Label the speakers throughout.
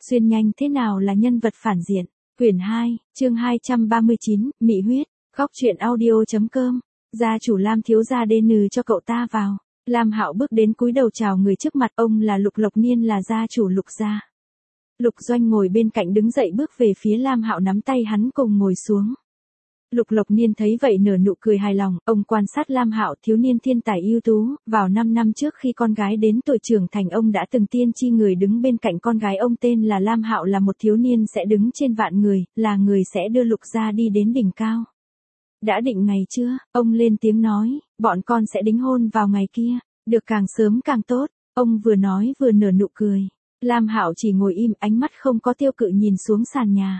Speaker 1: Xuyên nhanh thế nào là nhân vật phản diện. Quyển 2, chương 239, Mị huyết. Góc truyện audio.com. Gia chủ Lam thiếu gia đê nừ cho cậu ta vào. Lam Hạo bước đến cúi đầu chào người trước mặt, ông là Lục Lộc Niên, là gia chủ Lục gia. Lục Doanh ngồi bên cạnh đứng dậy bước về phía Lam Hạo, nắm tay hắn cùng ngồi xuống. Lục Lộc Niên thấy vậy nở nụ cười hài lòng, ông quan sát Lam Hạo, thiếu niên thiên tài ưu tú, vào 5 năm trước khi con gái đến tuổi trưởng thành ông đã từng tiên tri người đứng bên cạnh con gái ông tên là Lam Hạo là một thiếu niên sẽ đứng trên vạn người, là người sẽ đưa Lục gia đi đến đỉnh cao. Đã định ngày chưa? Ông lên tiếng nói, bọn con sẽ đính hôn vào ngày kia, được càng sớm càng tốt. Ông vừa nói vừa nở nụ cười. Lam Hạo chỉ ngồi im, ánh mắt không có tiêu cự nhìn xuống sàn nhà.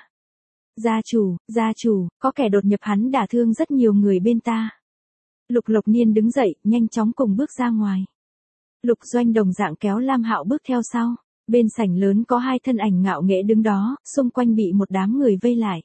Speaker 1: Gia chủ, có kẻ đột nhập, hắn đả thương rất nhiều người bên ta. Lục Lộc Niên đứng dậy, nhanh chóng cùng bước ra ngoài. Lục Doanh đồng dạng kéo Lam Hạo bước theo sau. Bên sảnh lớn có hai thân ảnh ngạo nghễ đứng đó, xung quanh bị một đám người vây lại.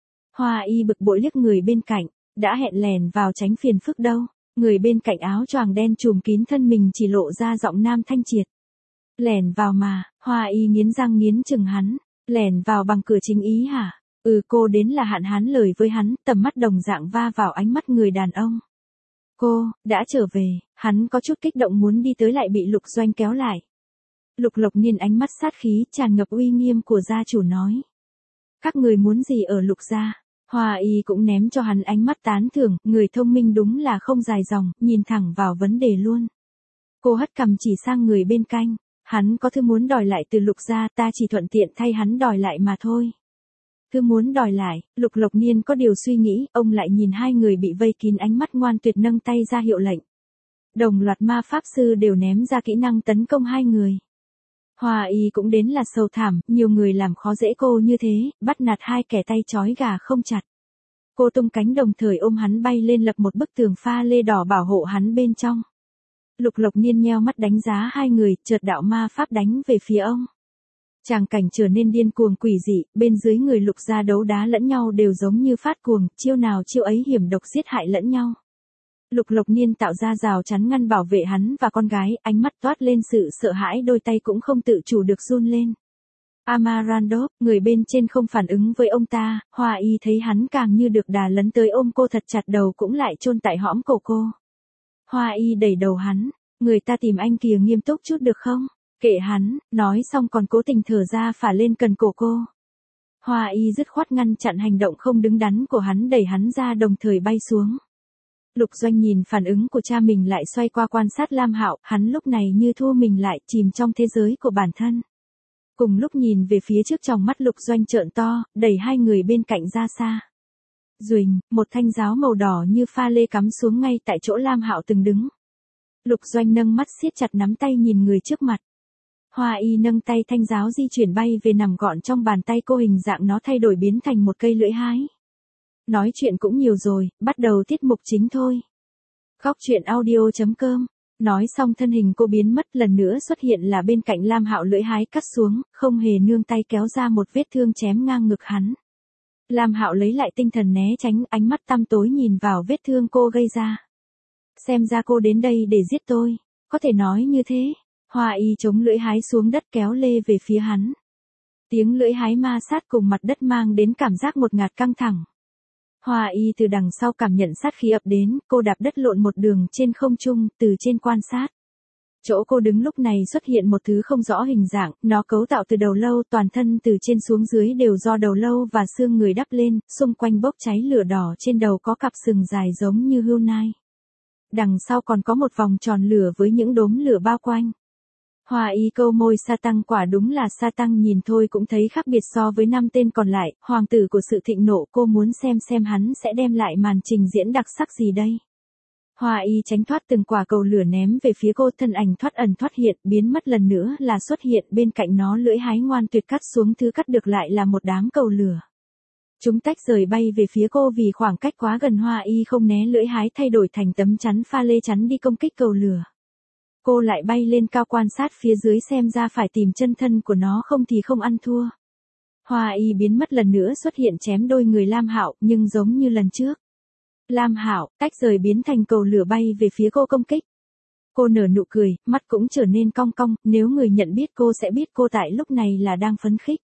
Speaker 1: Hoa Y bực bội liếc người bên cạnh, đã hẹn lèn vào tránh phiền phức đâu. Người bên cạnh áo choàng đen trùm kín thân mình chỉ lộ ra giọng nam thanh triệt. Lèn vào mà. Hoa Y nghiến răng nghiến chừng hắn. Lèn vào bằng cửa chính ý hả? Cô đến là hạn hán lời với hắn, tầm mắt đồng dạng va vào ánh mắt người đàn ông. Cô, đã trở về. Hắn có chút kích động muốn đi tới lại bị Lục Doanh kéo lại. Lục Lộc Niên ánh mắt sát khí tràn ngập uy nghiêm của gia chủ nói. Các người muốn gì ở Lục gia? Hoa Y cũng ném cho hắn ánh mắt tán thưởng, người thông minh đúng là không dài dòng, nhìn thẳng vào vấn đề luôn. Cô hất cằm chỉ sang người bên cạnh. Hắn có thứ muốn đòi lại từ Lục gia, ta chỉ thuận tiện thay hắn đòi lại mà thôi. Thứ muốn đòi lại. Lục Lộc Niên có điều suy nghĩ, ông lại nhìn hai người bị vây kín, ánh mắt ngoan tuyệt nâng tay ra hiệu lệnh. Đồng loạt ma pháp sư đều ném ra kỹ năng tấn công hai người. Hoa Y cũng đến là sầu thảm, nhiều người làm khó dễ cô như thế, bắt nạt hai kẻ tay trói gà không chặt. Cô tung cánh đồng thời ôm hắn bay lên, lập một bức tường pha lê đỏ bảo hộ hắn bên trong. Lục Lộc Niên nheo mắt đánh giá hai người, chợt đạo ma pháp đánh về phía ông. Tràng cảnh trở nên điên cuồng quỷ dị, bên dưới người Lục gia đấu đá lẫn nhau đều giống như phát cuồng, chiêu nào chiêu ấy hiểm độc giết hại lẫn nhau. Lục Lộc Niên tạo ra rào chắn ngăn bảo vệ hắn và con gái, ánh mắt toát lên sự sợ hãi, đôi tay cũng không tự chủ được run lên. Amarandov, người bên trên không phản ứng với ông ta, Hoa Y thấy hắn càng như được đà lấn tới ôm cô thật chặt, đầu cũng lại chôn tại hõm cổ cô. Hoa Y đẩy đầu hắn, người ta tìm anh kìa, nghiêm túc chút được không? Kệ hắn, nói xong còn cố tình thở ra phả lên cần cổ cô. Hoa Y dứt khoát ngăn chặn hành động không đứng đắn của hắn, đẩy hắn ra đồng thời bay xuống. Lục Doanh nhìn phản ứng của cha mình lại xoay qua quan sát Lam Hạo, hắn lúc này như thu mình lại, chìm trong thế giới của bản thân. Cùng lúc nhìn về phía trước, trong mắt Lục Doanh trợn to, đẩy hai người bên cạnh ra xa. Duỳnh, một thanh giáo màu đỏ như pha lê cắm xuống ngay tại chỗ Lam Hạo từng đứng. Lục Doanh nâng mắt siết chặt nắm tay nhìn người trước mặt. Hoa Y nâng tay, thanh giáo di chuyển bay về nằm gọn trong bàn tay cô, hình dạng nó thay đổi biến thành một cây lưỡi hái. Nói chuyện cũng nhiều rồi, bắt đầu tiết mục chính thôi. Góc truyện audio.com. Nói xong thân hình cô biến mất, lần nữa xuất hiện là bên cạnh Lam Hạo, lưỡi hái cắt xuống, không hề nương tay kéo ra một vết thương chém ngang ngực hắn. Lam Hạo lấy lại tinh thần né tránh, ánh mắt tăm tối nhìn vào vết thương cô gây ra. Xem ra cô đến đây để giết tôi, có thể nói như thế. Hoa Y chống lưỡi hái xuống đất kéo lê về phía hắn. Tiếng lưỡi hái ma sát cùng mặt đất mang đến cảm giác ngột ngạt căng thẳng. Hoa Y từ đằng sau cảm nhận sát khí ập đến, cô đạp đất lộn một đường trên không trung, từ trên quan sát. Chỗ cô đứng lúc này xuất hiện một thứ không rõ hình dạng, nó cấu tạo từ đầu lâu, toàn thân từ trên xuống dưới đều do đầu lâu và xương người đắp lên, xung quanh bốc cháy lửa đỏ, trên đầu có cặp sừng dài giống như hươu nai. Đằng sau còn có một vòng tròn lửa với những đốm lửa bao quanh. Hoa Y câu môi, sa tăng, quả đúng là sa tăng, nhìn thôi cũng thấy khác biệt so với 5 tên còn lại, hoàng tử của sự thịnh nộ, cô muốn xem hắn sẽ đem lại màn trình diễn đặc sắc gì đây. Hoa Y tránh thoát từng quả cầu lửa ném về phía cô, thân ảnh thoát ẩn thoát hiện, biến mất lần nữa là xuất hiện bên cạnh nó, lưỡi hái ngoan tuyệt cắt xuống, thứ cắt được lại là một đám cầu lửa. Chúng tách rời bay về phía cô, vì khoảng cách quá gần Hoa Y không né, lưỡi hái thay đổi thành tấm chắn pha lê chắn đi công kích cầu lửa. Cô lại bay lên cao quan sát phía dưới, xem ra phải tìm chân thân của nó, không thì không ăn thua. Hoa Y biến mất lần nữa xuất hiện chém đôi người Lam Hạo, nhưng giống như lần trước. Lam Hạo tách rời biến thành cầu lửa bay về phía cô công kích. Cô nở nụ cười, mắt cũng trở nên cong cong, nếu người nhận biết cô sẽ biết cô tại lúc này là đang phấn khích.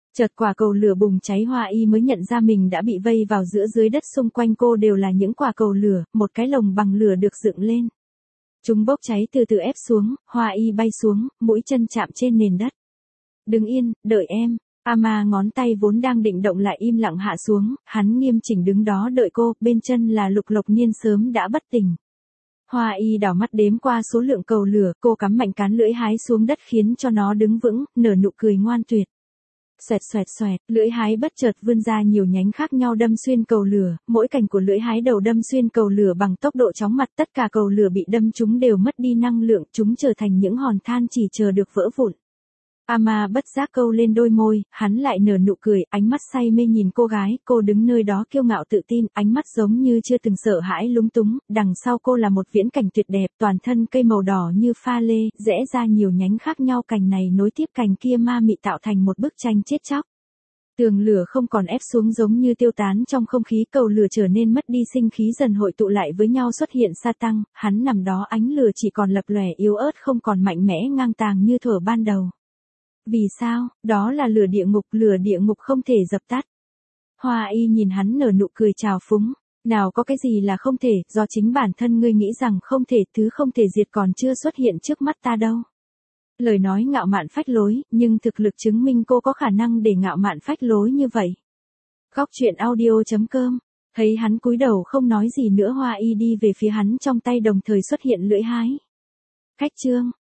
Speaker 1: Chợt quả cầu lửa bùng cháy, Hoa Y mới nhận ra mình đã bị vây vào giữa, dưới đất xung quanh cô đều là những quả cầu lửa, một cái lồng bằng lửa được dựng lên. Chúng bốc cháy từ từ ép xuống, Hoa Y bay xuống, mũi chân chạm trên nền đất. Đứng yên, đợi em. Ama ngón tay vốn đang định động lại im lặng hạ xuống, hắn nghiêm chỉnh đứng đó đợi cô, bên chân là Lục Lộc Niên sớm đã bất tỉnh. Hoa Y đảo mắt đếm qua số lượng cầu lửa, cô cắm mạnh cán lưỡi hái xuống đất khiến cho nó đứng vững, nở nụ cười ngoan tuyệt. Xoẹt xoẹt xoẹt, lưỡi hái bất chợt vươn ra nhiều nhánh khác nhau đâm xuyên cầu lửa, mỗi cành của lưỡi hái đầu đâm xuyên cầu lửa bằng tốc độ chóng mặt, tất cả cầu lửa bị đâm chúng đều mất đi năng lượng, chúng trở thành những hòn than chỉ chờ được vỡ vụn. Ama bất giác câu lên đôi môi, hắn lại nở nụ cười, ánh mắt say mê nhìn cô gái, cô đứng nơi đó kiêu ngạo tự tin, ánh mắt giống như chưa từng sợ hãi lúng túng, đằng sau cô là một viễn cảnh tuyệt đẹp, toàn thân cây màu đỏ như pha lê, rẽ ra nhiều nhánh khác nhau, cành này nối tiếp cành kia ma mị tạo thành một bức tranh chết chóc. Tường lửa không còn ép xuống giống như tiêu tán trong không khí, cầu lửa trở nên mất đi sinh khí, dần hội tụ lại với nhau, xuất hiện sa tăng, hắn nằm đó, ánh lửa chỉ còn lập lòe yếu ớt, không còn mạnh mẽ ngang tàng như thuở ban đầu. Vì sao? Đó là lửa địa ngục không thể dập tắt. Hoa Y nhìn hắn nở nụ cười trào phúng. Nào có cái gì là không thể, do chính bản thân ngươi nghĩ rằng không thể, thứ không thể diệt còn chưa xuất hiện trước mắt ta đâu. Lời nói ngạo mạn phách lối, nhưng thực lực chứng minh cô có khả năng để ngạo mạn phách lối như vậy. Góc truyện audio.com. Thấy hắn cúi đầu không nói gì nữa, Hoa Y đi về phía hắn, trong tay đồng thời xuất hiện lưỡi hái. Khách chương.